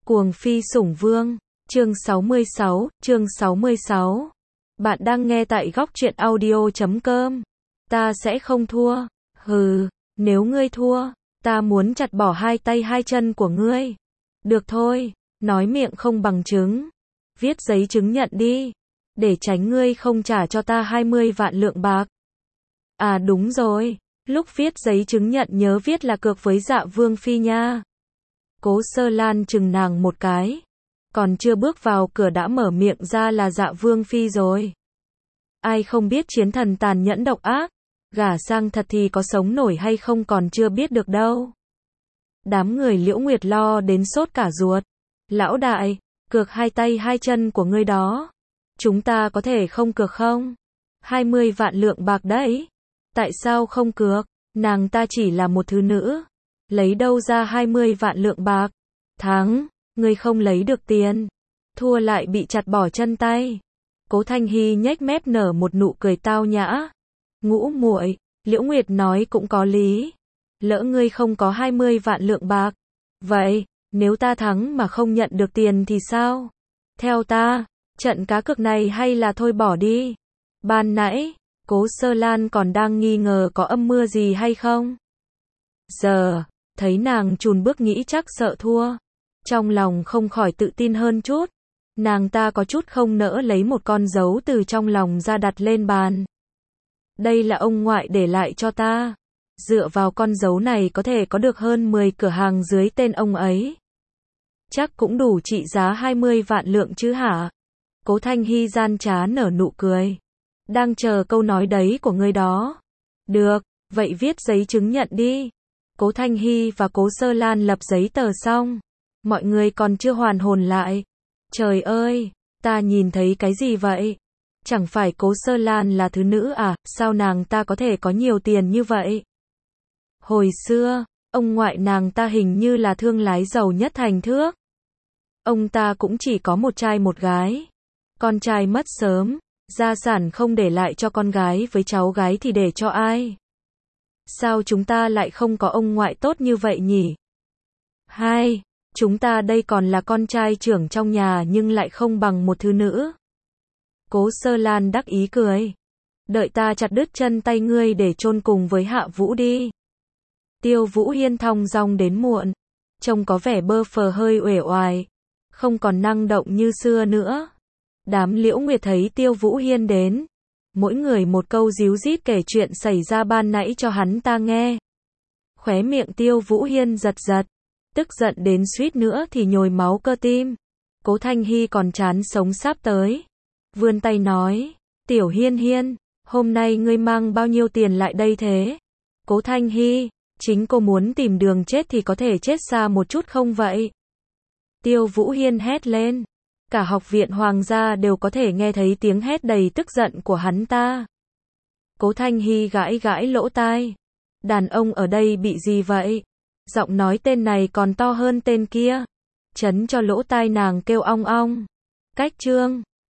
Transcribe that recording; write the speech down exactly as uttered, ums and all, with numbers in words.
Cuồng phi sủng vương, chương sáu mươi sáu, chương sáu mươi sáu. Bạn đang nghe tại góc truyện audio chấm com. Ta sẽ không thua. Hừ, nếu ngươi thua, ta muốn chặt bỏ hai tay hai chân của ngươi. Được thôi, nói miệng không bằng chứng. Viết giấy chứng nhận đi, để tránh ngươi không trả cho ta hai mươi vạn lượng bạc. À đúng rồi, lúc viết giấy chứng nhận nhớ viết là cược với Dạ Vương phi nha. Cố Sơ Lan chừng nàng một cái, còn chưa bước vào cửa đã mở miệng ra là Dạ Vương phi rồi. Ai không biết chiến thần tàn nhẫn độc ác, gả sang thật thì có sống nổi hay không còn chưa biết được đâu. Đám người Liễu Nguyệt lo đến sốt cả ruột. Lão đại, cược hai tay hai chân của ngươi đó. Chúng ta có thể không cược không? hai mươi vạn lượng bạc đấy. Tại sao không cược? Nàng ta chỉ là một thứ nữ. Lấy đâu ra hai mươi vạn lượng bạc? Thắng, ngươi không lấy được tiền. Thua lại bị chặt bỏ chân tay. Cố Thanh Hy nhếch mép nở một nụ cười tao nhã. Ngũ muội, Liễu Nguyệt nói cũng có lý. Lỡ ngươi không có hai mươi vạn lượng bạc. Vậy, nếu ta thắng mà không nhận được tiền thì sao? Theo ta, trận cá cược này hay là thôi bỏ đi. Ban nãy, Cố Sơ Lan còn đang nghi ngờ có âm mưa gì hay không. Giờ, thấy nàng chùn bước nghĩ chắc sợ thua. Trong lòng không khỏi tự tin hơn chút. Nàng ta có chút không nỡ lấy một con dấu từ trong lòng ra đặt lên bàn. Đây là ông ngoại để lại cho ta. Dựa vào con dấu này có thể có được hơn mười cửa hàng dưới tên ông ấy. Chắc cũng đủ trị giá hai mươi vạn lượng chứ hả? Cố Thanh Hy gian trá nở nụ cười. Đang chờ câu nói đấy của ngươi đó. Được, vậy viết giấy chứng nhận đi. Cố Thanh Hy và Cố Sơ Lan lập giấy tờ xong. Mọi người còn chưa hoàn hồn lại. Trời ơi, ta nhìn thấy cái gì vậy? Chẳng phải Cố Sơ Lan là thứ nữ à, sao nàng ta có thể có nhiều tiền như vậy? Hồi xưa, ông ngoại nàng ta hình như là thương lái giàu nhất thành Thước. Ông ta cũng chỉ có một trai một gái. Con trai mất sớm, gia sản không để lại cho con gái, với cháu gái thì để cho ai? Sao chúng ta lại không có ông ngoại tốt như vậy nhỉ? Hai, chúng ta đây còn là con trai trưởng trong nhà nhưng lại không bằng một thứ nữ. Cố Sơ Lan đắc ý cười. Đợi ta chặt đứt chân tay ngươi để chôn cùng với Hạ Vũ đi. Tiêu Vũ Hiên thong dong đến muộn, trông có vẻ bơ phờ hơi uể oải, không còn năng động như xưa nữa. Đám Liễu Nguyệt thấy Tiêu Vũ Hiên đến, mỗi người một câu díu dít kể chuyện xảy ra ban nãy cho hắn ta nghe. Khóe miệng Tiêu Vũ Hiên giật giật, tức giận đến suýt nữa thì nhồi máu cơ tim. Cố Thanh Hy còn chán sống sắp tới, vươn tay nói, Tiểu Hiên Hiên, hôm nay ngươi mang bao nhiêu tiền lại đây thế? Cố Thanh Hy, chính cô muốn tìm đường chết thì có thể chết xa một chút không vậy? Tiêu Vũ Hiên hét lên. Cả học viện hoàng gia đều có thể nghe thấy tiếng hét đầy tức giận của hắn ta. Cố Thanh Hy gãi gãi lỗ tai. Đàn ông ở đây bị gì vậy? Giọng nói tên này còn to hơn tên kia. Chấn cho lỗ tai nàng kêu ong ong. Cách chương.